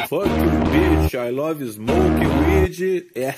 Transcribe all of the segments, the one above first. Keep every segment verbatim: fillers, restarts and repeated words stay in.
Fuck you, bitch, I love smoke weed. Yeah.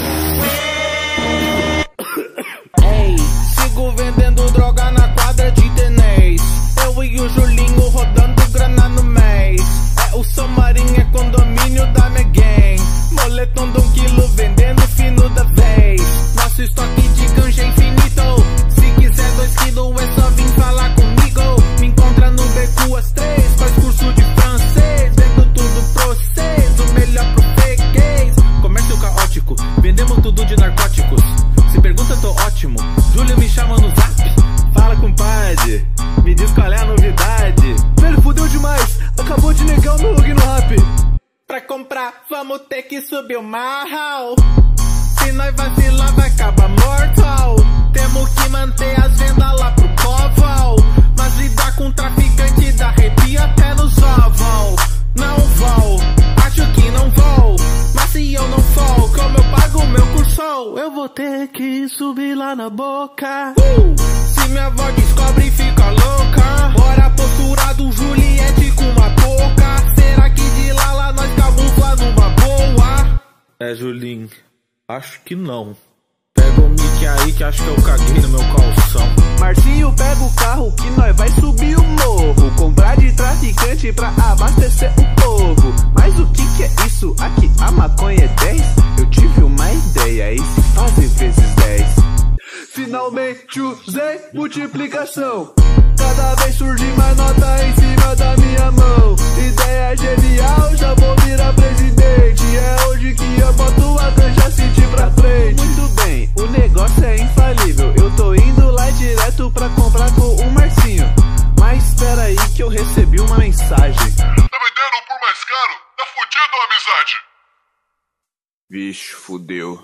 Ei, sigo vendendo droga na quadra de tênis. Eu e o Julinho rodando grana no mês. É o Somarinho, é condomínio da minha gang. Moletom de um quilo vendendo fino da vez. Nosso estoque de ganja é infinito. Se quiser dois quilos é só vir falar comigo. Me encontra no beco às três, faz curso de francês. Vendo tudo pra vocês, o melhor pro freguês. Comércio caótico, vendemos tudo de narcóticos. Se pergunta, tô ótimo. Júlio me chama no zap. Fala, compadre, me diz qual é a novidade. Velho, fudeu demais, acabou de negar o meu login no rap. Pra comprar, vamos ter que subir o marral. Se nós vacilar, vai acabar mortal. Temos que manter as vendas lá pro povo. Mas lidar com traficante dá arrepio até nos ovos. Não vou, acho que não vou. Mas se eu não for, como eu pago meu curso, eu vou ter que subir lá na boca. uh! Se minha avó descobre, fica louca. Bora a postura do Juliette com uma boca. Será que de lá lá nós camufla numa boa? É, Julinho, acho que não. Pega o mic aí que acho que eu caguei no meu calção. Marcinho, pega o carro que nós vai subir o morro. Comprar de traficante pra abastecer o povo. Mas o que que é isso? Aqui a maconha é dez? Eu tive uma ideia, e se fazer vezes dez? Finalmente usei multiplicação. Cada vez surge mais nota em cima da minha mão. Ideia genial, já vou virar presidente. É hoje que eu boto a ganja sentir pra frente. Muito bem, o negócio é infalível. Eu tô indo lá direto pra comprar com o Marcinho. Mas espera aí que eu recebi uma mensagem. Tá vendendo por mais caro? Tá fudido, amizade. Vixe, fudeu.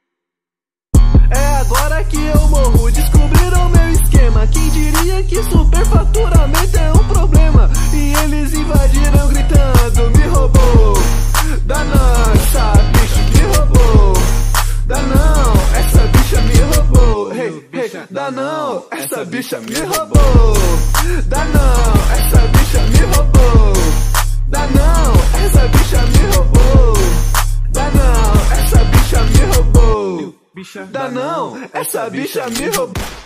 É agora que eu morro, descobriram meu esquema. Quem diria que superfaturamento é um problema? E eles invadiram gritando, me roubou. Dá não, essa bicha me roubou. Dá não, essa bicha me roubou. Hey, hey, dá não, essa bicha me roubou. Dá não, essa bicha me roubou. Dá não, essa bicha me roubou. Dá não, essa bicha me roubou. Dá não, essa bicha me roubou.